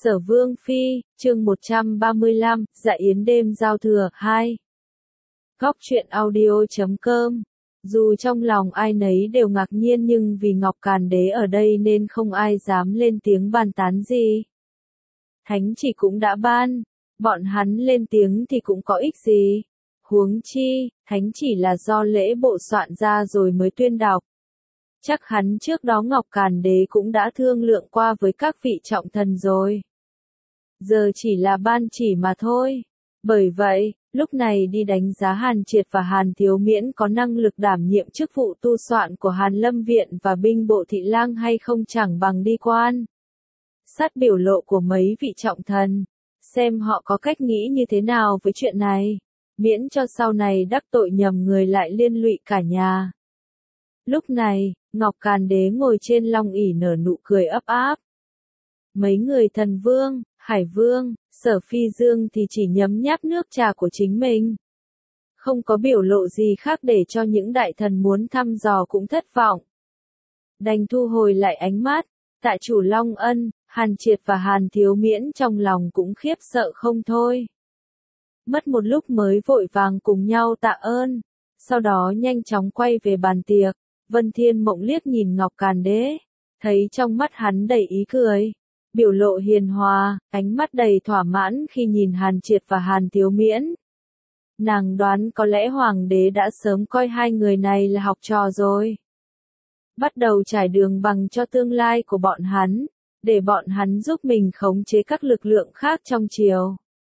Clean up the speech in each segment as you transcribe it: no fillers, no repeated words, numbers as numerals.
Sở Vương Phi, chương 135, Dạ Yến đêm giao thừa, 2. Góc truyện audio.com. Dù trong lòng ai nấy đều ngạc nhiên nhưng vì Ngọc Càn Đế ở đây nên không ai dám lên tiếng bàn tán gì. Thánh chỉ cũng đã ban, bọn hắn lên tiếng thì cũng có ích gì. Huống chi, thánh chỉ là do lễ bộ soạn ra rồi mới tuyên đọc. Chắc hắn trước đó Ngọc Càn Đế cũng đã thương lượng qua với các vị trọng thần rồi. Giờ chỉ là ban chỉ mà thôi. Bởi vậy, lúc này đi đánh giá Hàn Triệt và Hàn Thiếu Miễn có năng lực đảm nhiệm chức vụ tu soạn của Hàn Lâm Viện và binh bộ thị lang hay không chẳng bằng đi quan. Sát biểu lộ của mấy vị trọng thần, xem họ có cách nghĩ như thế nào với chuyện này, miễn cho sau này đắc tội nhầm người lại liên lụy cả nhà. Lúc này, Ngọc Càn Đế ngồi trên long ỷ nở nụ cười ấp áp. Mấy người thần vương, hải vương, Sở Phi Dương thì chỉ nhấm nháp nước trà của chính mình. Không có biểu lộ gì khác để cho những đại thần muốn thăm dò cũng thất vọng. Đành thu hồi lại ánh mắt, Tạ chủ Long Ân, Hàn Triệt và Hàn Thiếu Miễn trong lòng cũng khiếp sợ không thôi. Mất một lúc mới vội vàng cùng nhau tạ ơn, sau đó nhanh chóng quay về bàn tiệc. Vân Thiên Mộng liếc nhìn Ngọc Càn Đế, thấy trong mắt hắn đầy ý cười, biểu lộ hiền hòa, ánh mắt đầy thỏa mãn khi nhìn Hàn Triệt và Hàn Thiếu Miễn. Nàng đoán có lẽ Hoàng đế đã sớm coi hai người này là học trò rồi. Bắt đầu trải đường bằng cho tương lai của bọn hắn, để bọn hắn giúp mình khống chế các lực lượng khác trong triều.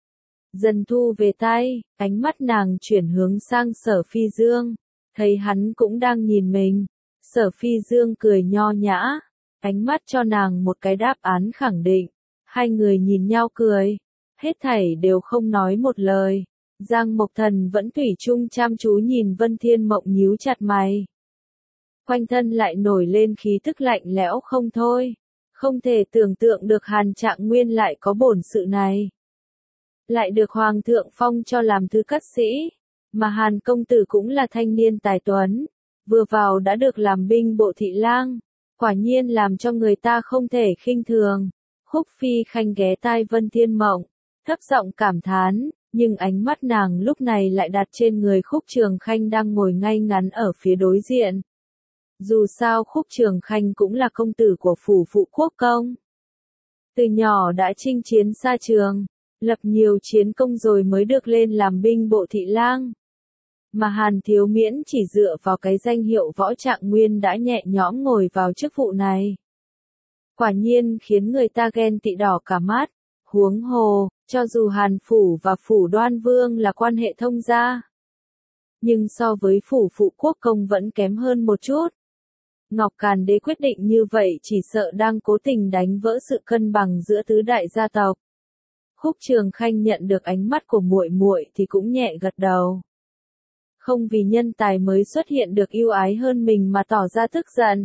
Dần thu về tay, ánh mắt nàng chuyển hướng sang Sở Phi Dương. Thấy hắn cũng đang nhìn mình, Sở Phi Dương cười nho nhã, ánh mắt cho nàng một cái đáp án khẳng định. Hai người nhìn nhau cười, hết thảy đều không nói một lời. Giang Mộc Thần vẫn thủy chung chăm chú nhìn Vân Thiên Mộng nhíu chặt mày. Quanh thân lại nổi lên khí tức lạnh lẽo không thôi, không thể tưởng tượng được Hàn Trạng Nguyên lại có bổn sự này. Lại được Hoàng thượng phong cho làm thứ cát sĩ. Mà Hàn công tử cũng là thanh niên tài tuấn, vừa vào đã được làm binh bộ thị lang, quả nhiên làm cho người ta không thể khinh thường. Khúc Phi Khanh ghé tai Vân Thiên Mộng, thấp giọng cảm thán, nhưng ánh mắt nàng lúc này lại đặt trên người Khúc Trường Khanh đang ngồi ngay ngắn ở phía đối diện. Dù sao Khúc Trường Khanh cũng là công tử của phủ phụ quốc công. Từ nhỏ đã chinh chiến xa trường, lập nhiều chiến công rồi mới được lên làm binh bộ thị lang. Mà Hàn Thiếu Miễn chỉ dựa vào cái danh hiệu Võ Trạng Nguyên đã nhẹ nhõm ngồi vào chức vụ này. Quả nhiên khiến người ta ghen tị đỏ cả mắt, huống hồ, cho dù Hàn Phủ và Phủ Đoan Vương là quan hệ thông gia. Nhưng so với Phủ phụ quốc công vẫn kém hơn một chút. Ngọc Càn Đế quyết định như vậy chỉ sợ đang cố tình đánh vỡ sự cân bằng giữa tứ đại gia tộc. Khúc Trường Khanh nhận được ánh mắt của muội muội thì cũng nhẹ gật đầu. Không vì nhân tài mới xuất hiện được ưu ái hơn mình mà tỏ ra tức giận.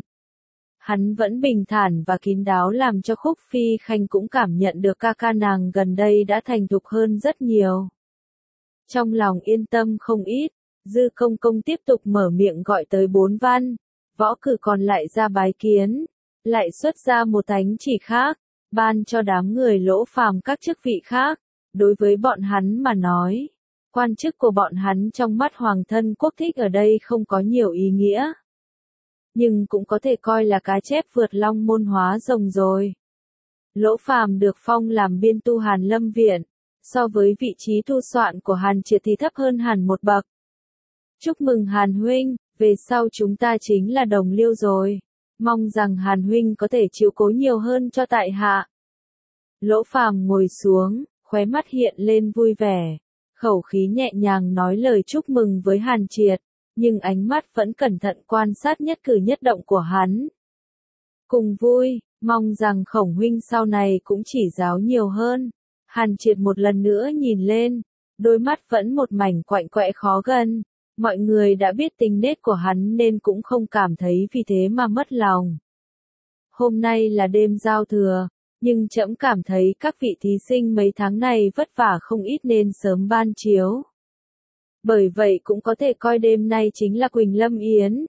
Hắn vẫn bình thản và kín đáo làm cho Khúc Phi Khanh cũng cảm nhận được ca ca nàng gần đây đã thành thục hơn rất nhiều. Trong lòng yên tâm không ít, Dư Công Công tiếp tục mở miệng gọi tới 4 văn, Võ Cử còn lại ra bái kiến, lại xuất ra một thánh chỉ khác, ban cho đám người Lỗ Phàm các chức vị khác. Đối với bọn hắn mà nói, quan chức của bọn hắn trong mắt Hoàng thân quốc thích ở đây không có nhiều ý nghĩa. Nhưng cũng có thể coi là cá chép vượt long môn hóa rồng rồi. Lỗ Phàm được phong làm biên tu Hàn Lâm Viện, so với vị trí tu soạn của Hàn Triệt thì thấp hơn hẳn một bậc. Chúc mừng Hàn huynh, về sau chúng ta chính là đồng liêu rồi. Mong rằng Hàn huynh có thể chiếu cố nhiều hơn cho tại hạ. Lỗ Phàm ngồi xuống, khóe mắt hiện lên vui vẻ. Khẩu khí nhẹ nhàng nói lời chúc mừng với Hàn Triệt, nhưng ánh mắt vẫn cẩn thận quan sát nhất cử nhất động của hắn. Cùng vui, mong rằng Khổng huynh sau này cũng chỉ giáo nhiều hơn. Hàn Triệt một lần nữa nhìn lên, đôi mắt vẫn một mảnh quạnh quẽ khó gần. Mọi người đã biết tính nết của hắn nên cũng không cảm thấy vì thế mà mất lòng. Hôm nay là đêm giao thừa. Nhưng trẫm cảm thấy các vị thí sinh mấy tháng này vất vả không ít nên sớm ban chiếu. Bởi vậy cũng có thể coi đêm nay chính là Quỳnh Lâm Yến.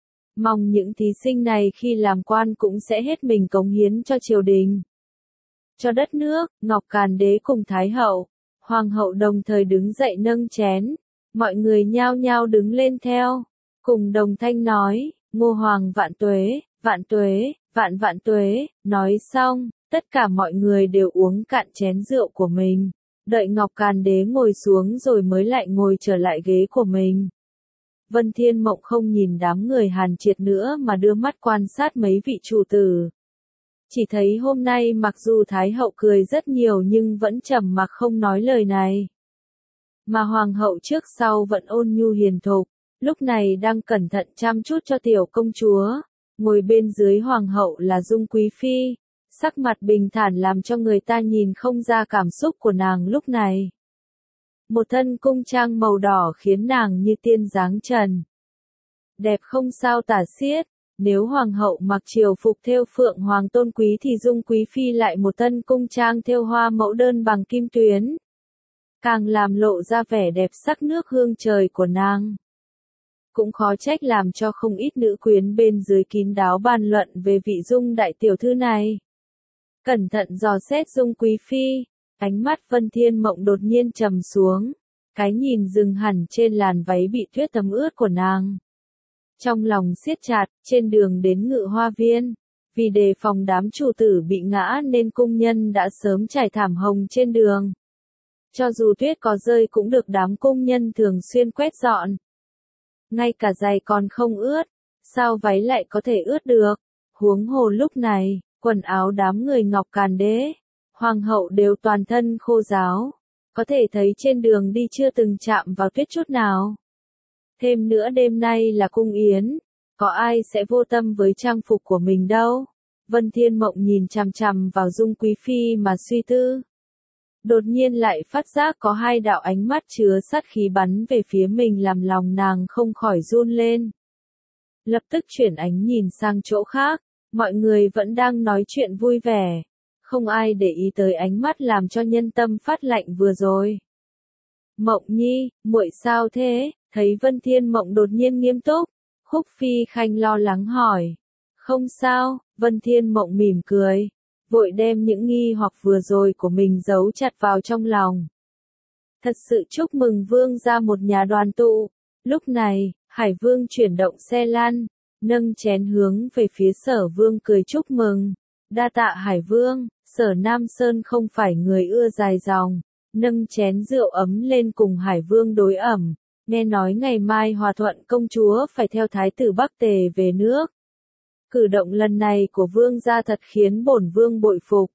Mong những thí sinh này khi làm quan cũng sẽ hết mình cống hiến cho triều đình. cho đất nước. Ngọc Càn Đế cùng Thái hậu, Hoàng hậu đồng thời đứng dậy nâng chén, mọi người nhao nhao đứng lên theo, cùng đồng thanh nói, Ngô Hoàng vạn tuế, vạn tuế, vạn vạn tuế. Nói xong, tất cả mọi người đều uống cạn chén rượu của mình, đợi Ngọc Càn Đế ngồi xuống rồi mới lại ngồi trở lại ghế của mình. Vân Thiên Mộng không nhìn đám người Hàn Triệt nữa mà đưa mắt quan sát mấy vị chủ tử. Chỉ thấy hôm nay mặc dù Thái hậu cười rất nhiều nhưng vẫn trầm mặc không nói lời này. Mà Hoàng hậu trước sau vẫn ôn nhu hiền thục, lúc này đang cẩn thận chăm chút cho tiểu công chúa. Ngồi bên dưới Hoàng hậu là Dung Quý Phi, sắc mặt bình thản làm cho người ta nhìn không ra cảm xúc của nàng lúc này. Một thân cung trang màu đỏ khiến nàng như tiên dáng trần. Đẹp không sao tả xiết, nếu Hoàng hậu mặc triều phục thêu phượng hoàng tôn quý thì Dung Quý Phi lại một thân cung trang thêu hoa mẫu đơn bằng kim tuyến. Càng làm lộ ra vẻ đẹp sắc nước hương trời của nàng. Cũng khó trách làm cho không ít nữ quyến bên dưới kín đáo bàn luận về vị Dung đại tiểu thư này. Cẩn thận dò xét Dung Quý Phi, ánh mắt Vân Thiên Mộng đột nhiên trầm xuống, cái nhìn dừng hẳn trên làn váy bị tuyết thấm ướt của nàng. Trong lòng siết chặt, trên đường đến Ngự Hoa Viên, vì đề phòng đám chủ tử bị ngã nên cung nhân đã sớm trải thảm hồng trên đường. Cho dù tuyết có rơi cũng được đám cung nhân thường xuyên quét dọn. Ngay cả giày còn không ướt, sao váy lại có thể ướt được? Huống hồ lúc này, quần áo đám người Ngọc Càn Đế, Hoàng hậu đều toàn thân khô ráo, có thể thấy trên đường đi chưa từng chạm vào tuyết chút nào. Thêm nữa đêm nay là cung yến, có ai sẽ vô tâm với trang phục của mình đâu. Vân Thiên Mộng nhìn chằm chằm vào Dung Quý Phi mà suy tư. Đột nhiên lại phát giác có hai đạo ánh mắt chứa sát khí bắn về phía mình làm lòng nàng không khỏi run lên. Lập tức chuyển ánh nhìn sang chỗ khác, mọi người vẫn đang nói chuyện vui vẻ. Không ai để ý tới ánh mắt làm cho nhân tâm phát lạnh vừa rồi. Mộng Nhi, muội sao thế? Thấy Vân Thiên Mộng đột nhiên nghiêm túc, Khúc Phi Khanh lo lắng hỏi. Không sao, Vân Thiên Mộng mỉm cười, vội đem những nghi hoặc vừa rồi của mình giấu chặt vào trong lòng. Thật sự chúc mừng vương gia một nhà đoàn tụ. Lúc này, Hải Vương chuyển động xe lăn, nâng chén hướng về phía Sở Vương cười chúc mừng. Đa tạ Hải Vương. Sở Nam Sơn không phải người ưa dài dòng, nâng chén rượu ấm lên cùng Hải Vương đối ẩm. Nghe nói ngày mai Hòa Thuận công chúa phải theo Thái tử Bắc Tề về nước. Cử động lần này của vương gia thật khiến bổn vương bội phục.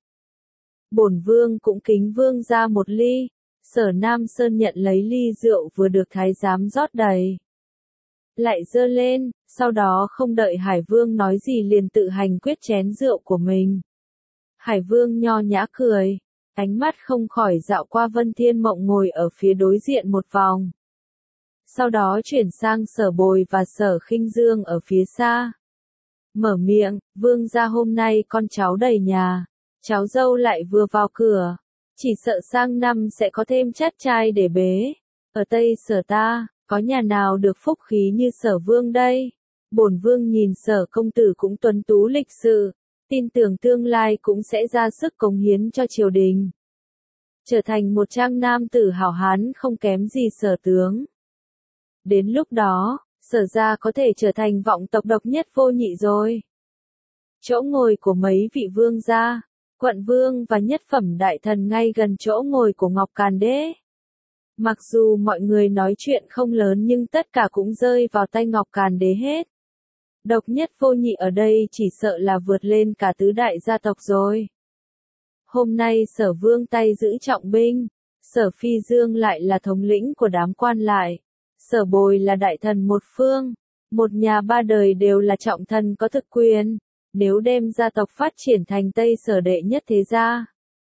Bổn vương cũng kính vương gia một ly. Sở Nam Sơn nhận lấy ly rượu vừa được thái giám rót đầy. Lại dơ lên, sau đó không đợi Hải Vương nói gì liền tự hành quyết chén rượu của mình. Hải Vương nho nhã cười, ánh mắt không khỏi dạo qua Vân Thiên Mộng ngồi ở phía đối diện một vòng. Sau đó chuyển sang Sở Bồi và Sở Khinh Dương ở phía xa. Mở miệng, vương gia hôm nay con cháu đầy nhà, cháu dâu lại vừa vào cửa, chỉ sợ sang năm sẽ có thêm chắt trai để bế. Ở Tây Sở ta, có nhà nào được phúc khí như Sở Vương đây? Bổn vương nhìn Sở công tử cũng tuấn tú lịch sự, tin tưởng tương lai cũng sẽ ra sức cống hiến cho triều đình. Trở thành một trang nam tử hảo hán không kém gì Sở tướng. Đến lúc đó, Sở gia có thể trở thành vọng tộc độc nhất vô nhị rồi. Chỗ ngồi của mấy vị vương gia, quận vương và nhất phẩm đại thần ngay gần chỗ ngồi của Ngọc Càn Đế. Mặc dù mọi người nói chuyện không lớn nhưng tất cả cũng rơi vào tay Ngọc Càn Đế hết. Độc nhất vô nhị ở đây chỉ sợ là vượt lên cả tứ đại gia tộc rồi. Hôm nay Sở Vương tay giữ trọng binh, Sở Phi Dương lại là thống lĩnh của đám quan lại. Sở Bồi là đại thần một phương, một nhà ba đời đều là trọng thần có thực quyền, nếu đem gia tộc phát triển thành Tây Sở đệ nhất thế gia,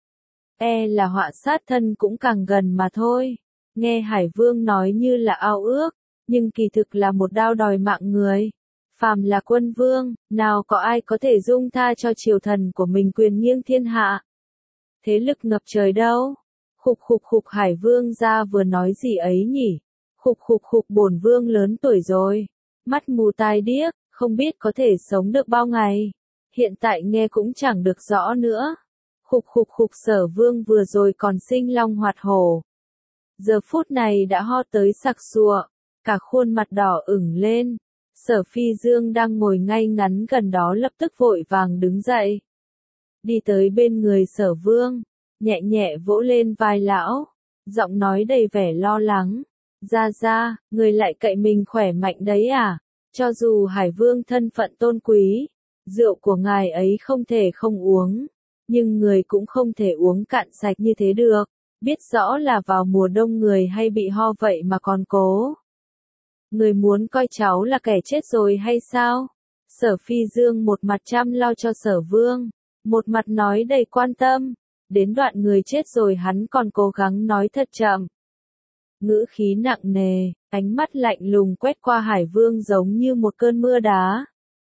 là họa sát thân cũng càng gần mà thôi. Nghe Hải Vương nói như là ao ước, nhưng kỳ thực là một đao đòi mạng người. Phàm là quân vương, nào có ai có thể dung tha cho triều thần của mình quyền nghiêng thiên hạ. Thế lực ngập trời đâu. Khục khục khục Hải Vương gia vừa nói gì ấy nhỉ? Khục khục khục bổn vương lớn tuổi rồi, mắt mù tai điếc, không biết có thể sống được bao ngày, hiện tại nghe cũng chẳng được rõ nữa. Khục khục Sở Vương vừa rồi còn sinh long hoạt hổ. Giờ phút này đã ho tới sặc sụa, cả khuôn mặt đỏ ửng lên. Sở Phi Dương đang ngồi ngay ngắn gần đó lập tức vội vàng đứng dậy. Đi tới bên người Sở Vương, nhẹ nhẹ vỗ lên vai lão, giọng nói đầy vẻ lo lắng. Ra, người lại cậy mình khỏe mạnh đấy à? Cho dù Hải Vương thân phận tôn quý, rượu của ngài ấy không thể không uống, nhưng người cũng không thể uống cạn sạch như thế được. Biết rõ là vào mùa đông người hay bị ho vậy mà còn cố. Người muốn coi cháu là kẻ chết rồi hay sao? Sở Phi Dương một mặt chăm lo cho Sở Vương, một mặt nói đầy quan tâm. Đến đoạn người chết rồi hắn còn cố gắng nói thật chậm. Ngữ khí nặng nề, ánh mắt lạnh lùng quét qua Hải Vương giống như một cơn mưa đá.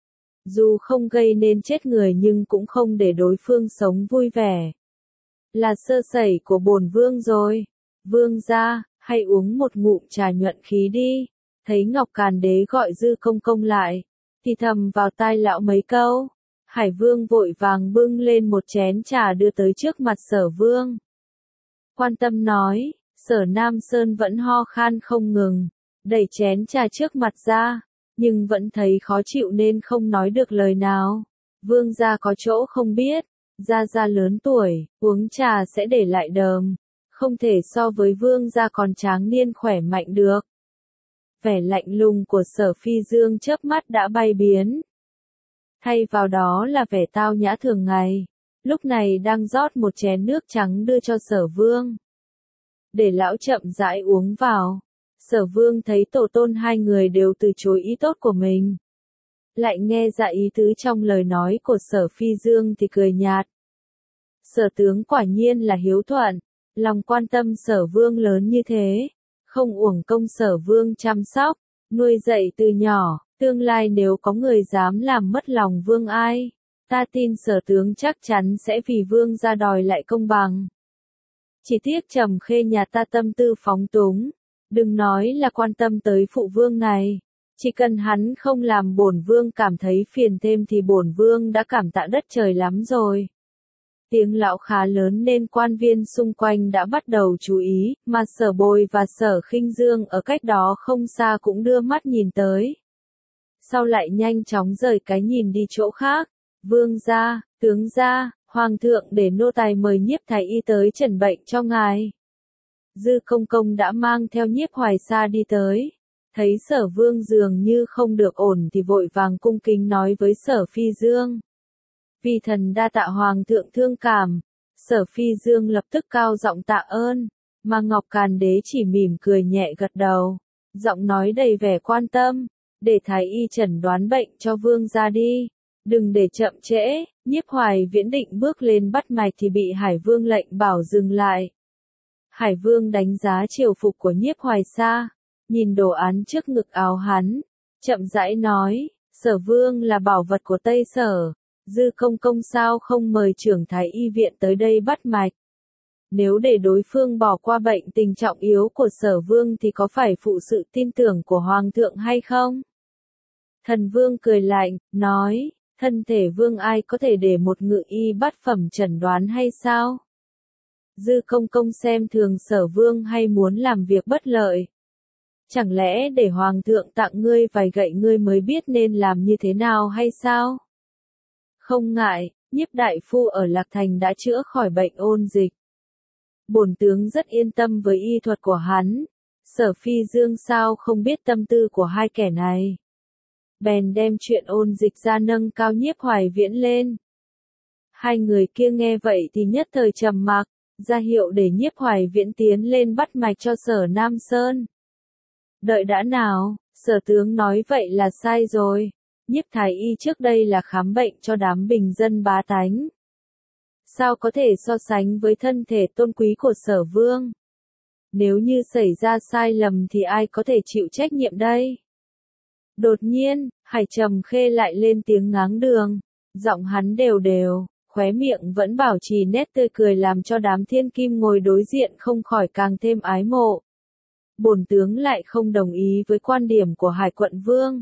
Dù không gây nên chết người nhưng cũng không để đối phương sống vui vẻ. Là sơ sẩy của bổn vương rồi. Vương gia, hãy uống một ngụm trà nhuận khí đi. Thấy Ngọc Càn Đế gọi Dư Công Công lại, thì thầm vào tai lão mấy câu. Hải Vương vội vàng bưng lên một chén trà đưa tới trước mặt Sở Vương. Quan tâm nói, Sở Nam Sơn vẫn ho khan không ngừng, đẩy chén trà trước mặt ra, nhưng vẫn thấy khó chịu nên không nói được lời nào. Vương gia có chỗ không biết, gia lớn tuổi, uống trà sẽ để lại đờm, không thể so với vương gia còn tráng niên khỏe mạnh được. Vẻ lạnh lùng của Sở Phi Dương chớp mắt đã bay biến. Thay vào đó là vẻ tao nhã thường ngày, lúc này đang rót một chén nước trắng đưa cho Sở Vương. Để lão chậm rãi uống vào. Sở Vương thấy tổ tôn hai người đều từ chối ý tốt của mình. Lại nghe ra ý tứ trong lời nói của Sở Phi Dương thì cười nhạt. Sở tướng quả nhiên là hiếu thuận, lòng quan tâm Sở Vương lớn như thế, không uổng công Sở Vương chăm sóc, nuôi dạy từ nhỏ, tương lai nếu có người dám làm mất lòng Vương ai, ta tin Sở tướng chắc chắn sẽ vì Vương ra đòi lại công bằng. Chỉ tiếc Trầm Khê nhà ta tâm tư phóng túng, đừng nói là quan tâm tới phụ vương này, chỉ cần hắn không làm bổn vương cảm thấy phiền thêm thì bổn vương đã cảm tạ đất trời lắm rồi. Tiếng lão khá lớn nên quan viên xung quanh đã bắt đầu chú ý, mà Sở Bồi và Sở Khinh Dương ở cách đó không xa cũng đưa mắt nhìn tới. Sau lại nhanh chóng rời cái nhìn đi chỗ khác. Vương gia, tướng gia, hoàng thượng để nô tài mời Nhiếp thái y tới trần bệnh cho ngài. Dư Công Công đã mang theo Nhiếp Hoài Sa đi tới. Thấy Sở Vương dường như không được ổn thì vội vàng cung kính nói với Sở Phi Dương. Vì thần đa tạ hoàng thượng thương cảm. Sở Phi Dương lập tức cao giọng tạ ơn, mà Ngọc Càn Đế chỉ mỉm cười nhẹ gật đầu, giọng nói đầy vẻ quan tâm, để thái y chẩn đoán bệnh cho vương gia đi, đừng để chậm trễ. Nhiếp Hoài Viễn định bước lên bắt mạch thì bị Hải Vương lệnh bảo dừng lại. Hải Vương đánh giá triều phục của Nhiếp Hoài Sa, nhìn đồ án trước ngực áo hắn, chậm rãi nói, Sở Vương là bảo vật của Tây Sở. Dư Công Công sao không mời trưởng thái y viện tới đây bắt mạch? Nếu để đối phương bỏ qua bệnh tình trọng yếu của Sở Vương thì có phải phụ sự tin tưởng của Hoàng thượng hay không? Thần Vương cười lạnh, nói, thân thể Vương ai có thể để một ngự y bát phẩm chẩn đoán hay sao? Dư Công Công xem thường Sở Vương hay muốn làm việc bất lợi? Chẳng lẽ để Hoàng thượng tặng ngươi vài gậy ngươi mới biết nên làm như thế nào hay sao? Không ngại, Nhiếp đại phu ở Lạc Thành đã chữa khỏi bệnh ôn dịch. Bổn tướng rất yên tâm với y thuật của hắn. Sở Phi Dương sao không biết tâm tư của hai kẻ này. Bèn đem chuyện ôn dịch ra nâng cao Nhiếp Hoài Viễn lên. Hai người kia nghe vậy thì nhất thời trầm mặc, ra hiệu để Nhiếp Hoài Viễn tiến lên bắt mạch cho Sở Nam Sơn. Đợi đã nào, Sở tướng nói vậy là sai rồi. Nhiếp thái y trước đây là khám bệnh cho đám bình dân bá tánh. Sao có thể so sánh với thân thể tôn quý của Sở Vương? Nếu như xảy ra sai lầm thì ai có thể chịu trách nhiệm đây? Đột nhiên, Hải Trầm Khê lại lên tiếng ngáng đường. Giọng hắn đều đều, khóe miệng vẫn bảo trì nét tươi cười làm cho đám thiên kim ngồi đối diện không khỏi càng thêm ái mộ. Bổn tướng lại không đồng ý với quan điểm của Hải Quận Vương.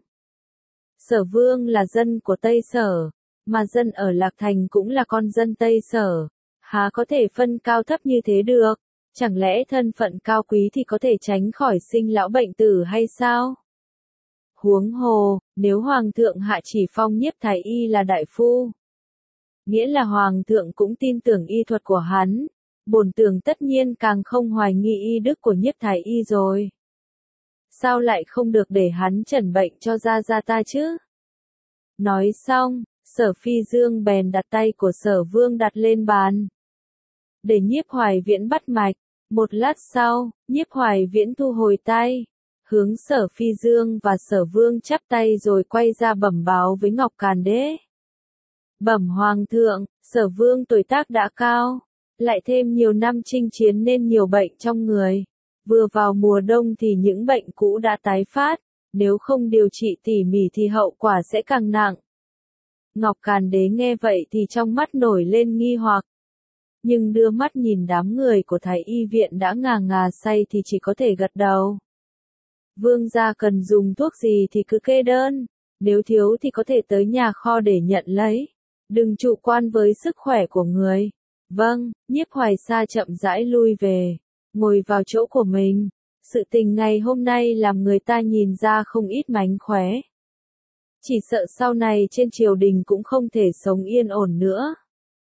Sở Vương là dân của Tây Sở, mà dân ở Lạc Thành cũng là con dân Tây Sở. Há có thể phân cao thấp như thế được? Chẳng lẽ thân phận cao quý thì có thể tránh khỏi sinh lão bệnh tử hay sao? Huống hồ, nếu Hoàng thượng hạ chỉ phong Nhiếp Thái Y là đại phu, nghĩa là Hoàng thượng cũng tin tưởng y thuật của hắn, bổn tưởng tất nhiên càng không hoài nghi y đức của Nhiếp Thái Y rồi. Sao lại không được để hắn chẩn bệnh cho gia ta chứ? Nói xong, Sở Phi Dương bèn đặt tay của Sở Vương đặt lên bàn, để Nhiếp Hoài Viễn bắt mạch. Một lát sau, Nhiếp Hoài Viễn thu hồi tay, hướng Sở Phi Dương và Sở Vương chắp tay rồi quay ra bẩm báo với Ngọc Càn Đế. Bẩm Hoàng thượng, Sở Vương tuổi tác đã cao, lại thêm nhiều năm chinh chiến nên nhiều bệnh trong người. Vừa vào mùa đông thì những bệnh cũ đã tái phát, nếu không điều trị tỉ mỉ thì hậu quả sẽ càng nặng. Ngọc Càn Đế nghe vậy thì trong mắt nổi lên nghi hoặc, nhưng đưa mắt nhìn đám người của Thái Y viện đã ngà ngà say thì chỉ có thể gật đầu. Vương gia cần dùng thuốc gì thì cứ kê đơn, nếu thiếu thì có thể tới nhà kho để nhận lấy, đừng chủ quan với sức khỏe của người. Vâng, Nhiếp Hoài Sa chậm rãi lui về, ngồi vào chỗ của mình. Sự tình ngày hôm nay làm người ta nhìn ra không ít mánh khóe. Chỉ sợ sau này trên triều đình cũng không thể sống yên ổn nữa.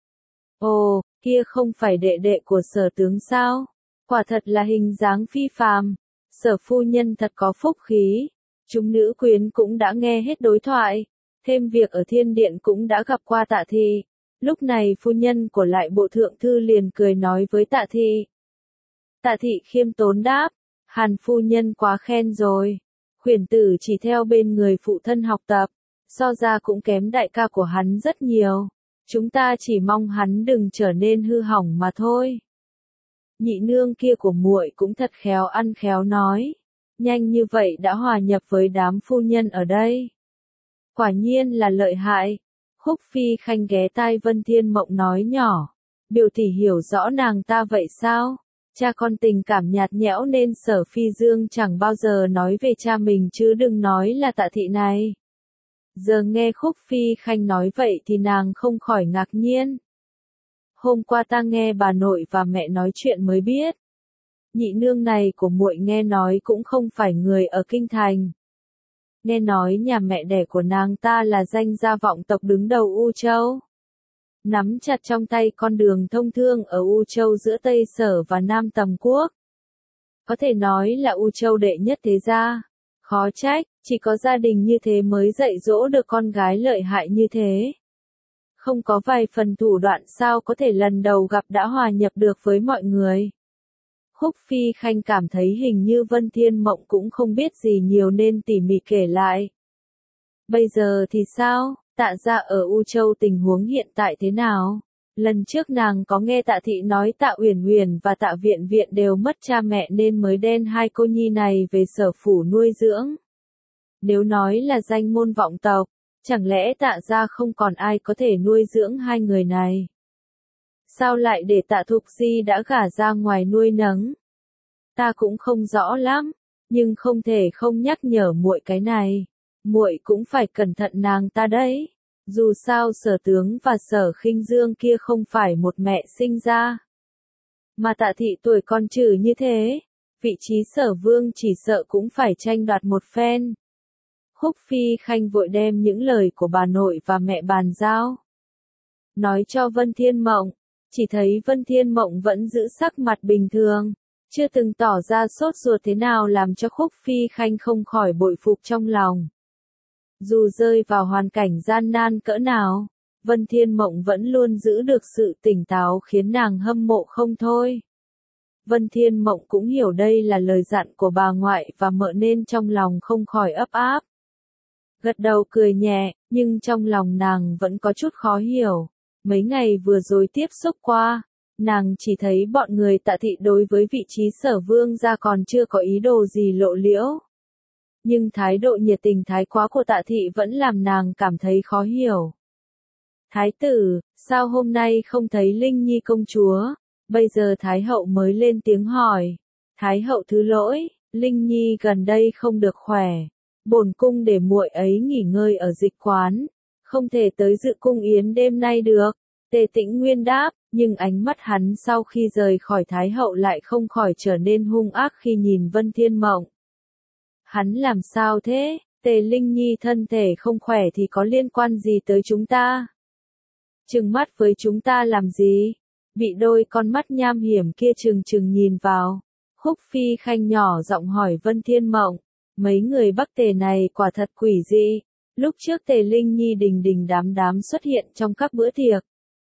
Ồ, kia không phải đệ đệ của Sở tướng sao? Quả thật là hình dáng phi phàm. Sở phu nhân thật có phúc khí. Chúng nữ quyến cũng đã nghe hết đối thoại. Thêm việc ở thiên điện cũng đã gặp qua Tạ Thị. Lúc này phu nhân của lại bộ thượng thư liền cười nói với Tạ Thị. Tạ Thị khiêm tốn đáp, Hàn phu nhân quá khen rồi. Khuyển tử chỉ theo bên người phụ thân học tập, so ra cũng kém đại ca của hắn rất nhiều. Chúng ta chỉ mong hắn đừng trở nên hư hỏng mà thôi. Nhị nương kia của muội cũng thật khéo ăn khéo nói, nhanh như vậy đã hòa nhập với đám phu nhân ở đây. Quả nhiên là lợi hại. Khúc Phi Khanh ghé tai Vân Thiên Mộng nói nhỏ, biểu tỷ hiểu rõ nàng ta vậy sao? Cha con tình cảm nhạt nhẽo nên Sở Phi Dương chẳng bao giờ nói về cha mình chứ đừng nói là Tạ Thị này. Giờ nghe Khúc Phi Khanh nói vậy thì nàng không khỏi ngạc nhiên. Hôm qua ta nghe bà nội và mẹ nói chuyện mới biết. Nhị nương này của muội nghe nói cũng không phải người ở kinh thành. Nghe nói nhà mẹ đẻ của nàng ta là danh gia vọng tộc đứng đầu U Châu. Nắm chặt trong tay con đường thông thương ở U Châu giữa Tây Sở và Nam Tầm Quốc. Có thể nói là U Châu đệ nhất thế gia. Khó trách, chỉ có gia đình như thế mới dạy dỗ được con gái lợi hại như thế. Không có vài phần thủ đoạn sao có thể lần đầu gặp đã hòa nhập được với mọi người. Khúc Phi Khanh cảm thấy hình như Vân Thiên Mộng cũng không biết gì nhiều nên tỉ mỉ kể lại. Bây giờ thì sao, Tạ gia ở U Châu tình huống hiện tại thế nào? Lần trước nàng có nghe Tạ Thị nói Tạ Uyển Uyển và Tạ Viện Viện đều mất cha mẹ nên mới đen hai cô nhi này về Sở phủ nuôi dưỡng. Nếu nói là danh môn vọng tộc, chẳng lẽ Tạ gia không còn ai có thể nuôi dưỡng hai người này? Sao lại để Tạ Thục Di đã gả ra ngoài nuôi nấng? Ta cũng không rõ lắm, nhưng không thể không nhắc nhở muội cái này. Muội cũng phải cẩn thận nàng ta đấy. Dù sao Sở tướng và Sở Khinh Dương kia không phải một mẹ sinh ra. Mà Tạ Thị tuổi còn trừ như thế, vị trí Sở Vương chỉ sợ cũng phải tranh đoạt một phen. Khúc Phi Khanh vội đem những lời của bà nội và mẹ bàn giao. Nói cho Vân Thiên Mộng, chỉ thấy Vân Thiên Mộng vẫn giữ sắc mặt bình thường, chưa từng tỏ ra sốt ruột thế nào làm cho Khúc Phi Khanh không khỏi bội phục trong lòng. Dù rơi vào hoàn cảnh gian nan cỡ nào, Vân Thiên Mộng vẫn luôn giữ được sự tỉnh táo khiến nàng hâm mộ không thôi. Vân Thiên Mộng cũng hiểu đây là lời dặn của bà ngoại và mợ nên trong lòng không khỏi ấp áp. Gật đầu cười nhẹ, nhưng trong lòng nàng vẫn có chút khó hiểu. Mấy ngày vừa rồi tiếp xúc qua, nàng chỉ thấy bọn người Tạ Thị đối với vị trí Sở Vương gia còn chưa có ý đồ gì lộ liễu. Nhưng thái độ nhiệt tình thái quá của Tạ Thị vẫn làm nàng cảm thấy khó hiểu. Thái tử, sao hôm nay không thấy Linh Nhi công chúa? Bây giờ Thái hậu mới lên tiếng hỏi. Thái hậu thứ lỗi, Linh Nhi gần đây không được khỏe. Bổn cung để muội ấy nghỉ ngơi ở dịch quán, không thể tới dự cung yến đêm nay được. Tề Tĩnh Nguyên đáp, Nhưng ánh mắt hắn sau khi rời khỏi Thái hậu lại không khỏi trở nên hung ác khi nhìn Vân Thiên Mộng. Hắn làm sao thế? Tề Linh Nhi thân thể không khỏe thì có liên quan gì tới chúng ta? Trừng mắt với chúng ta làm gì? Bị đôi con mắt nham hiểm kia trừng trừng nhìn vào. Khúc Phi Khanh nhỏ giọng hỏi Vân Thiên Mộng. Mấy người Bắc Tề này quả thật quỷ dị. Lúc trước Tề Linh Nhi đình đình đám đám xuất hiện trong các bữa tiệc.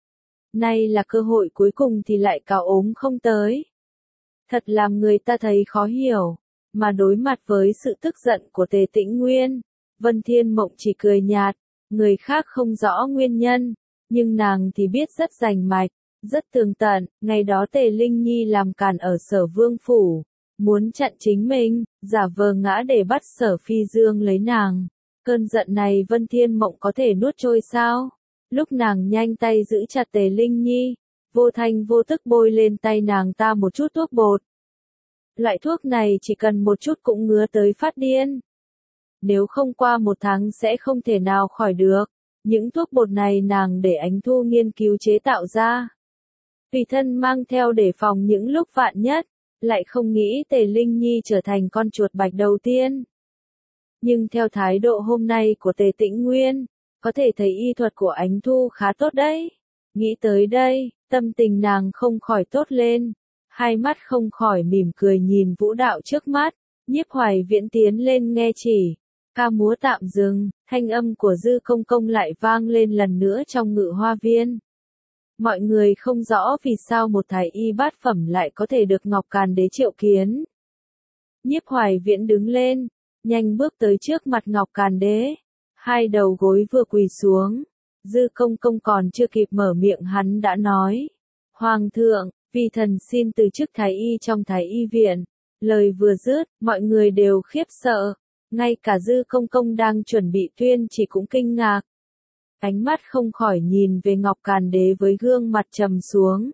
Nay là cơ hội cuối cùng thì lại cáo ốm không tới. Thật làm người ta thấy khó hiểu. Mà đối mặt với sự tức giận của Tề Tĩnh Nguyên, Vân Thiên Mộng chỉ cười nhạt. Người khác không rõ nguyên nhân, nhưng nàng thì biết rất rành mạch, rất tường tận. Ngày đó Tề Linh Nhi làm càn ở Sở Vương phủ, muốn chặn chính mình, giả vờ ngã để bắt Sở Phi Dương lấy nàng. Cơn giận này Vân Thiên Mộng có thể nuốt trôi sao? Lúc nàng nhanh tay giữ chặt Tề Linh Nhi, vô thanh vô tức bôi lên tay nàng ta một chút thuốc bột. Loại thuốc này chỉ cần một chút cũng ngứa tới phát điên. Nếu không qua 1 tháng sẽ không thể nào khỏi được. Những thuốc bột này nàng để Ánh Thu nghiên cứu chế tạo ra. Tùy thân mang theo để phòng những lúc vạn nhất, lại không nghĩ Tề Linh Nhi trở thành con chuột bạch đầu tiên. Nhưng theo thái độ hôm nay của Tề Tĩnh Nguyên, có thể thấy y thuật của Ánh Thu khá tốt đấy. Nghĩ tới đây, tâm tình nàng không khỏi tốt lên. Hai mắt không khỏi mỉm cười nhìn vũ đạo trước mắt. Nhiếp Hoài Viễn tiến lên nghe chỉ. Ca múa tạm dừng, thanh âm của Dư Công Công lại vang lên lần nữa trong Ngự Hoa Viên. Mọi người không rõ vì sao một thái y bát phẩm lại có thể được Ngọc Càn Đế triệu kiến. Nhiếp Hoài Viễn đứng lên, nhanh bước tới trước mặt Ngọc Càn Đế. Hai đầu gối vừa quỳ xuống. Dư Công Công còn chưa kịp mở miệng hắn đã nói. Hoàng thượng, vì thần xin từ chức thái y trong thái y viện. Lời vừa dứt, mọi người đều khiếp sợ. Ngay cả Dư Công Công đang chuẩn bị tuyên chỉ cũng kinh ngạc. Ánh mắt không khỏi nhìn về Ngọc Càn Đế với gương mặt trầm xuống.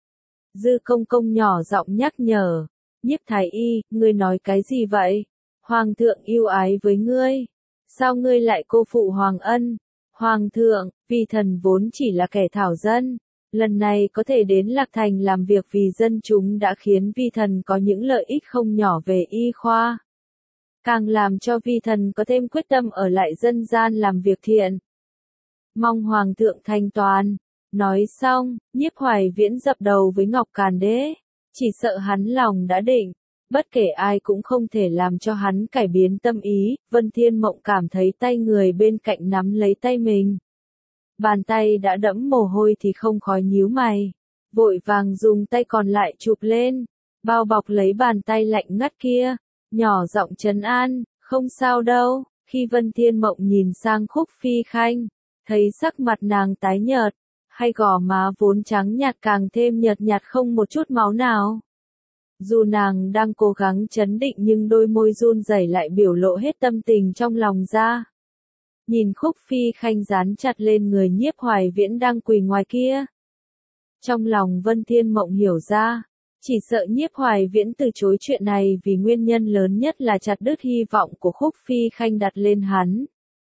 Dư Công Công nhỏ giọng nhắc nhở. Nhiếp thái y, ngươi nói cái gì vậy? Hoàng thượng yêu ái với ngươi. Sao ngươi lại cô phụ Hoàng ân? Hoàng thượng, vì thần vốn chỉ là kẻ thảo dân. Lần này có thể đến Lạc Thành làm việc vì dân chúng đã khiến vi thần có những lợi ích không nhỏ về y khoa. Càng làm cho vi thần có thêm quyết tâm ở lại dân gian làm việc thiện. Mong Hoàng thượng thanh toán. Nói xong, Nhiếp Hoài Viễn dập đầu với Ngọc Càn Đế. Chỉ sợ hắn lòng đã định. Bất kể ai cũng không thể làm cho hắn cải biến tâm ý. Vân Thiên Mộng cảm thấy tay người bên cạnh nắm lấy tay mình. Bàn tay đã đẫm mồ hôi thì không khỏi nhíu mày. Vội vàng dùng tay còn lại chụp lên. Bao bọc lấy bàn tay lạnh ngắt kia. Nhỏ giọng trấn an, không sao đâu. Khi Vân Thiên Mộng nhìn sang Khúc Phi Khanh, thấy sắc mặt nàng tái nhợt, hay gò má vốn trắng nhạt càng thêm nhợt nhạt không một chút máu nào. Dù nàng đang cố gắng trấn định nhưng đôi môi run rẩy lại biểu lộ hết tâm tình trong lòng ra. Nhìn Khúc Phi Khanh dán chặt lên người Nhiếp Hoài Viễn đang quỳ ngoài kia. Trong lòng Vân Thiên Mộng hiểu ra, chỉ sợ Nhiếp Hoài Viễn từ chối chuyện này vì nguyên nhân lớn nhất là chặt đứt hy vọng của Khúc Phi Khanh đặt lên hắn.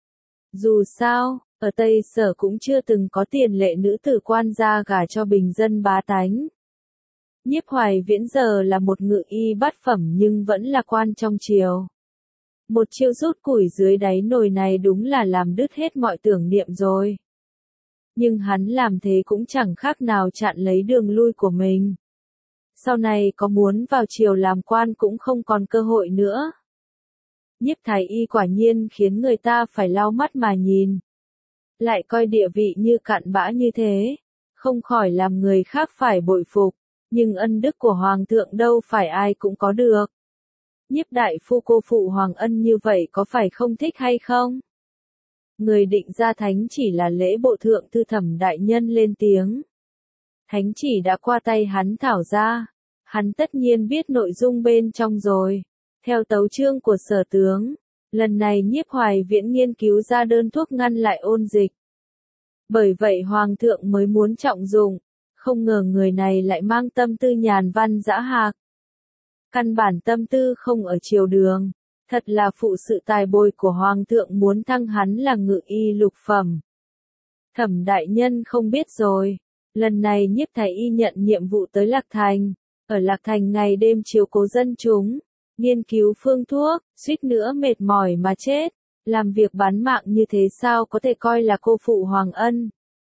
Dù sao, ở Tây Sở cũng chưa từng có tiền lệ nữ tử quan gia gả cho bình dân bá tánh. Nhiếp Hoài Viễn giờ là một ngự y bát phẩm nhưng vẫn là quan trong triều. Một chiêu rút củi dưới đáy nồi này đúng là làm đứt hết mọi tưởng niệm rồi. Nhưng hắn làm thế cũng chẳng khác nào chặn lấy đường lui của mình. Sau này có muốn vào triều làm quan cũng không còn cơ hội nữa. Nhiếp thái y quả nhiên khiến người ta phải lau mắt mà nhìn. Lại coi địa vị như cặn bã như thế, không khỏi làm người khác phải bội phục. Nhưng ân đức của Hoàng thượng đâu phải ai cũng có được. Nhiếp đại phu cô phụ Hoàng ân như vậy có phải không thích hay không? Người định ra thánh chỉ là lễ bộ thượng thư Thẩm đại nhân lên tiếng. Thánh chỉ đã qua tay hắn thảo ra. Hắn tất nhiên biết nội dung bên trong rồi. Theo tấu chương của sở tướng, lần này Nhiếp Hoài Viễn nghiên cứu ra đơn thuốc ngăn lại ôn dịch. Bởi vậy Hoàng thượng mới muốn trọng dụng. Không ngờ người này lại mang tâm tư nhàn văn dã hạc. Căn bản tâm tư không ở triều đường. Thật là phụ sự tài bồi của Hoàng thượng muốn thăng hắn là ngự y lục phẩm. Thẩm đại nhân không biết rồi. Lần này Nhiếp Thái Y nhận nhiệm vụ tới Lạc Thành, ở Lạc Thành ngày đêm chiếu cố dân chúng, nghiên cứu phương thuốc, suýt nữa mệt mỏi mà chết, làm việc bán mạng như thế sao có thể coi là cô phụ Hoàng Ân.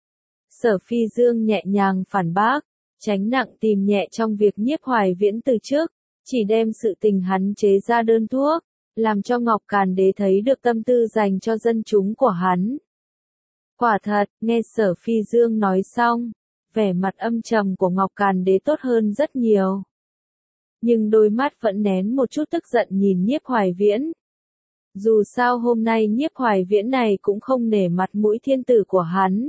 Sở Phi Dương nhẹ nhàng phản bác, tránh nặng tìm nhẹ trong việc Nhiếp Hoài Viễn từ trước, chỉ đem sự tình hắn chế ra đơn thuốc, làm cho Ngọc Càn Đế thấy được tâm tư dành cho dân chúng của hắn. Quả thật, nghe Sở Phi Dương nói xong, vẻ mặt âm trầm của Ngọc Càn Đế tốt hơn rất nhiều. Nhưng đôi mắt vẫn nén một chút tức giận nhìn Nhiếp Hoài Viễn. Dù sao hôm nay Nhiếp Hoài Viễn này cũng không nể mặt mũi thiên tử của hắn.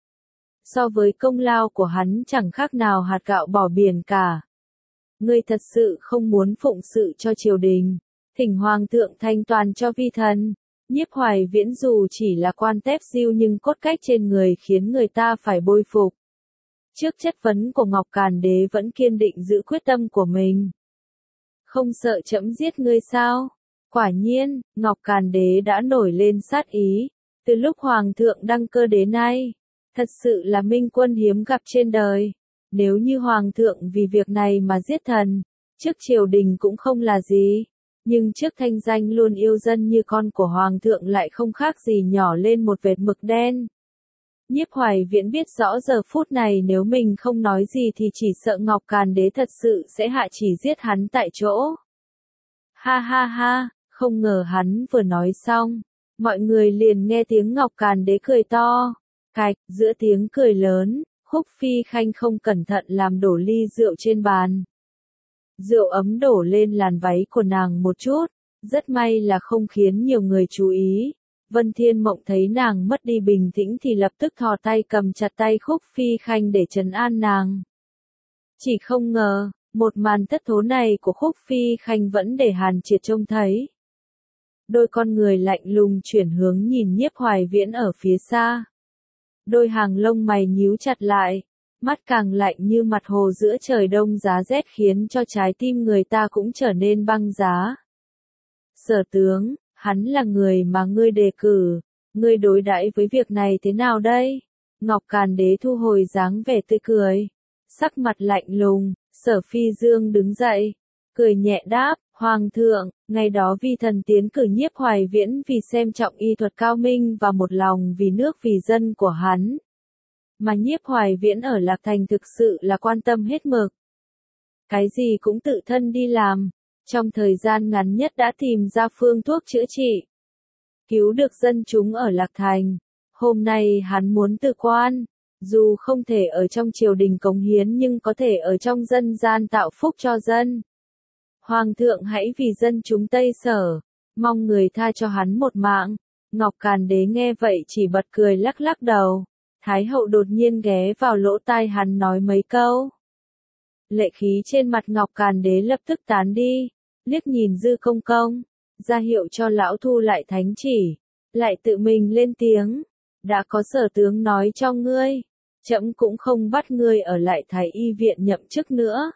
So với công lao của hắn chẳng khác nào hạt gạo bỏ biển cả. Ngươi thật sự không muốn phụng sự cho triều đình, thỉnh hoàng thượng thanh toàn cho vi thần. Nhiếp Hoài Viễn dù chỉ là quan tép diêu nhưng cốt cách trên người khiến người ta phải bội phục. Trước chất vấn của Ngọc Càn Đế vẫn kiên định giữ quyết tâm của mình. Không sợ trẫm giết ngươi sao? Quả nhiên, Ngọc Càn Đế đã nổi lên sát ý, từ lúc Hoàng thượng đăng cơ đến nay. Thật sự là minh quân hiếm gặp trên đời. Nếu như Hoàng thượng vì việc này mà giết thần, trước triều đình cũng không là gì. Nhưng trước thanh danh luôn yêu dân như con của Hoàng thượng lại không khác gì nhỏ lên một vệt mực đen. Nhiếp Hoài Viễn biết rõ giờ phút này nếu mình không nói gì thì chỉ sợ Ngọc Càn Đế thật sự sẽ hạ chỉ giết hắn tại chỗ. Ha ha ha, không ngờ hắn vừa nói xong, mọi người liền nghe tiếng Ngọc Càn Đế cười to. Cạch, giữa tiếng cười lớn, Khúc Phi Khanh không cẩn thận làm đổ ly rượu trên bàn. Rượu ấm đổ lên làn váy của nàng một chút, rất may là không khiến nhiều người chú ý. Vân Thiên Mộng thấy nàng mất đi bình tĩnh thì lập tức thò tay cầm chặt tay Khúc Phi Khanh để trấn an nàng. Chỉ không ngờ, một màn thất thố này của Khúc Phi Khanh vẫn để Hàn Triệt trông thấy. Đôi con người lạnh lùng chuyển hướng nhìn Nhiếp Hoài Viễn ở phía xa. Đôi hàng lông mày nhíu chặt lại, mắt càng lạnh như mặt hồ giữa trời đông giá rét khiến cho trái tim người ta cũng trở nên băng giá. Sở tướng, hắn là người mà ngươi đề cử, ngươi đối đãi với việc này thế nào đây? Ngọc Càn Đế thu hồi dáng vẻ tươi cười, sắc mặt lạnh lùng. Sở Phi Dương đứng dậy, cười nhẹ đáp, Hoàng thượng, ngày đó vi thần tiến cử Nhiếp Hoài Viễn vì xem trọng y thuật cao minh và một lòng vì nước vì dân của hắn. Mà Nhiếp Hoài Viễn ở Lạc Thành thực sự là quan tâm hết mực. Cái gì cũng tự thân đi làm, trong thời gian ngắn nhất đã tìm ra phương thuốc chữa trị. Cứu được dân chúng ở Lạc Thành. Hôm nay hắn muốn từ quan. Dù không thể ở trong triều đình cống hiến nhưng có thể ở trong dân gian tạo phúc cho dân. Hoàng thượng hãy vì dân chúng Tây Sở, mong người tha cho hắn một mạng. Ngọc Càn Đế nghe vậy chỉ bật cười lắc lắc đầu. Thái hậu đột nhiên ghé vào lỗ tai hắn nói mấy câu. Lệ khí trên mặt Ngọc Càn Đế lập tức tán đi, liếc nhìn Dư Công Công, ra hiệu cho lão thu lại thánh chỉ, lại tự mình lên tiếng. Đã có sở tướng nói cho ngươi, trẫm cũng không bắt ngươi ở lại Thái Y viện nhậm chức nữa.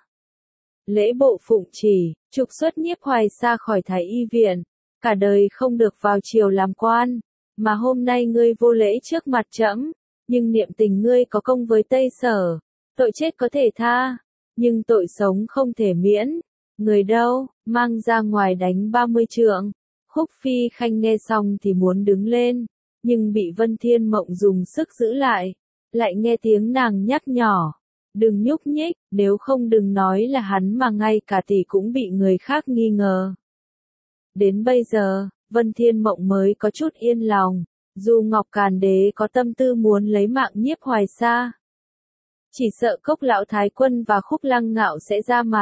Lễ bộ phụng chỉ, trục xuất Nhiếp Hoài ra khỏi Thái Y viện, cả đời không được vào triều làm quan, mà hôm nay ngươi vô lễ trước mặt trẫm, nhưng niệm tình ngươi có công với Tây Sở, tội chết có thể tha, nhưng tội sống không thể miễn. Người đâu, mang ra ngoài đánh 30 trượng. Khúc Phi Khanh nghe xong thì muốn đứng lên, nhưng bị Vân Thiên Mộng dùng sức giữ lại, lại nghe tiếng nàng nhắc nhỏ. Đừng nhúc nhích, nếu không đừng nói là hắn mà ngay cả tỷ cũng bị người khác nghi ngờ. Đến bây giờ, Vân Thiên Mộng mới có chút yên lòng, dù Ngọc Càn Đế có tâm tư muốn lấy mạng Nhiếp Hoài Sa. Chỉ sợ Cốc Lão Thái Quân và Khúc Lăng Ngạo sẽ ra mặt.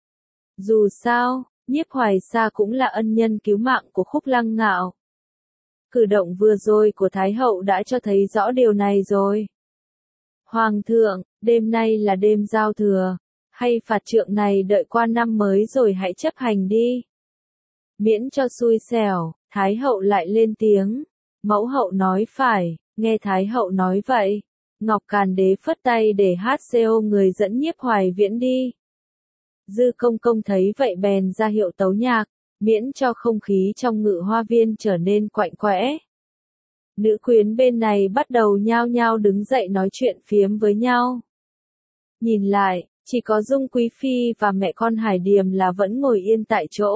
Dù sao, Nhiếp Hoài Sa cũng là ân nhân cứu mạng của Khúc Lăng Ngạo. Cử động vừa rồi của Thái Hậu đã cho thấy rõ điều này rồi. Hoàng thượng, đêm nay là đêm giao thừa, hay phạt trượng này đợi qua năm mới rồi hãy chấp hành đi. Miễn cho xui xẻo, Thái Hậu lại lên tiếng. Mẫu hậu nói phải, nghe Thái Hậu nói vậy. Ngọc Càn Đế phất tay để HCO người dẫn Nhiếp Hoài Viễn đi. Dư Công Công thấy vậy bèn ra hiệu tấu nhạc, miễn cho không khí trong Ngự Hoa Viên trở nên quạnh quẽ. Nữ quyến bên này bắt đầu nhao nhao đứng dậy nói chuyện phiếm với nhau. Nhìn lại, chỉ có Dung Quý Phi và mẹ con Hải Điềm là vẫn ngồi yên tại chỗ.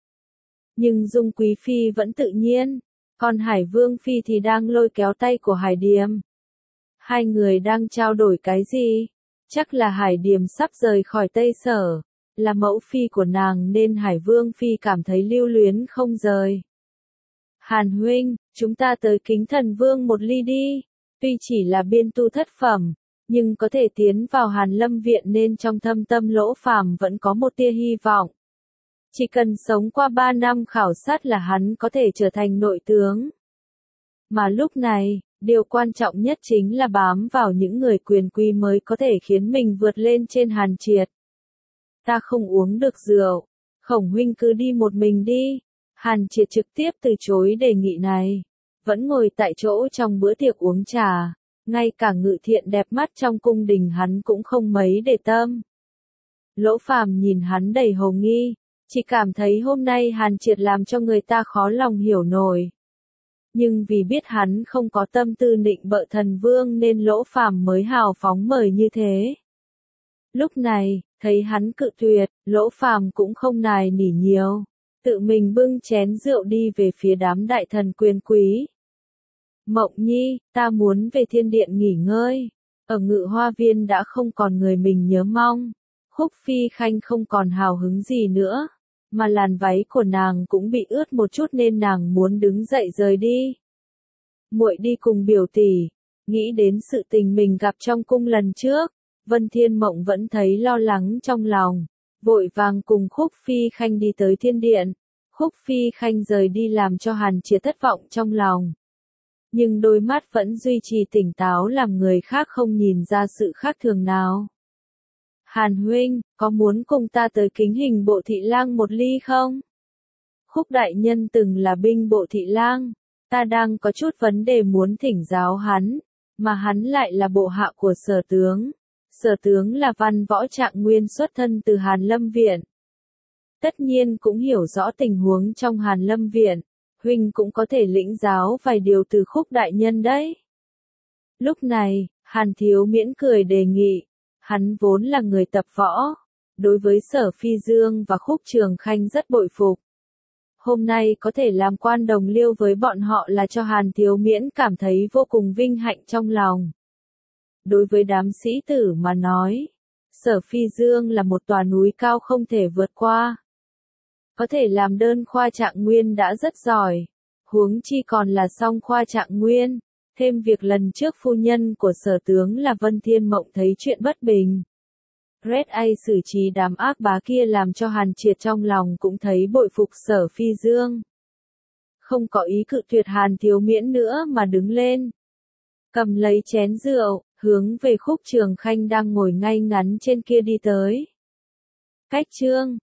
Nhưng Dung Quý Phi vẫn tự nhiên, còn Hải Vương Phi thì đang lôi kéo tay của Hải Điềm. Hai người đang trao đổi cái gì? Chắc là Hải Điềm sắp rời khỏi Tây Sở, là mẫu phi của nàng nên Hải Vương Phi cảm thấy lưu luyến không rời. Hàn huynh, chúng ta tới Kính Thần Vương một ly đi. Tuy chỉ là biên tu thất phẩm, nhưng có thể tiến vào Hàn Lâm Viện nên trong thâm tâm Lỗ Phàm vẫn có một tia hy vọng. Chỉ cần sống qua 3 năm khảo sát là hắn có thể trở thành nội tướng. Mà lúc này, điều quan trọng nhất chính là bám vào những người quyền quý mới có thể khiến mình vượt lên trên Hàn Triệt. Ta không uống được rượu, Khổng huynh cứ đi một mình đi. Hàn Triệt trực tiếp từ chối đề nghị này. Vẫn ngồi tại chỗ trong bữa tiệc uống trà, ngay cả Ngự Thiện đẹp mắt trong cung đình hắn cũng không mấy để tâm. Lỗ Phàm nhìn hắn đầy hồ nghi, chỉ cảm thấy hôm nay Hàn Triệt làm cho người ta khó lòng hiểu nổi. Nhưng vì biết hắn không có tâm tư nịnh bợ thần vương nên Lỗ Phàm mới hào phóng mời như thế. Lúc này, thấy hắn cự tuyệt, Lỗ Phàm cũng không nài nỉ nhiều, tự mình bưng chén rượu đi về phía đám đại thần quyền quý. Mộng Nhi, ta muốn về thiên điện nghỉ ngơi. Ở Ngự Hoa Viên đã không còn người mình nhớ mong. Khúc Phi Khanh không còn hào hứng gì nữa, mà làn váy của nàng cũng bị ướt một chút nên nàng muốn đứng dậy rời đi. Muội đi cùng biểu tỷ. Nghĩ đến sự tình mình gặp trong cung lần trước, Vân Thiên Mộng vẫn thấy lo lắng trong lòng, vội vàng cùng Khúc Phi Khanh đi tới thiên điện. Khúc Phi Khanh rời đi làm cho Hàn Triệt thất vọng trong lòng. Nhưng đôi mắt vẫn duy trì tỉnh táo làm người khác không nhìn ra sự khác thường nào. Hàn huynh, có muốn cùng ta tới Kính Hình Bộ Thị Lang một ly không? Khúc đại nhân từng là binh bộ thị lang, ta đang có chút vấn đề muốn thỉnh giáo hắn, mà hắn lại là bộ hạ của Sở tướng. Sở tướng là văn võ trạng nguyên xuất thân từ Hàn Lâm Viện. Tất nhiên cũng hiểu rõ tình huống trong Hàn Lâm Viện, huynh cũng có thể lĩnh giáo vài điều từ Khúc đại nhân đấy. Lúc này, Hàn Thiếu Miễn cười đề nghị, hắn vốn là người tập võ, đối với Sở Phi Dương và Khúc Trường Khanh rất bội phục. Hôm nay có thể làm quan đồng liêu với bọn họ là cho Hàn Thiếu Miễn cảm thấy vô cùng vinh hạnh trong lòng. Đối với đám sĩ tử mà nói, Sở Phi Dương là một tòa núi cao không thể vượt qua. Có thể làm đơn khoa trạng nguyên đã rất giỏi, huống chi còn là song khoa trạng nguyên. Thêm việc lần trước phu nhân của Sở tướng là Vân Thiên Mộng thấy chuyện bất bình. Red A xử trí đám ác bá kia làm cho Hàn Triệt trong lòng cũng thấy bội phục Sở Phi Dương. Không có ý cự tuyệt Hàn Thiếu Miễn nữa mà đứng lên. Cầm lấy chén rượu, hướng về Khúc Trường Khanh đang ngồi ngay ngắn trên kia đi tới. Cách chương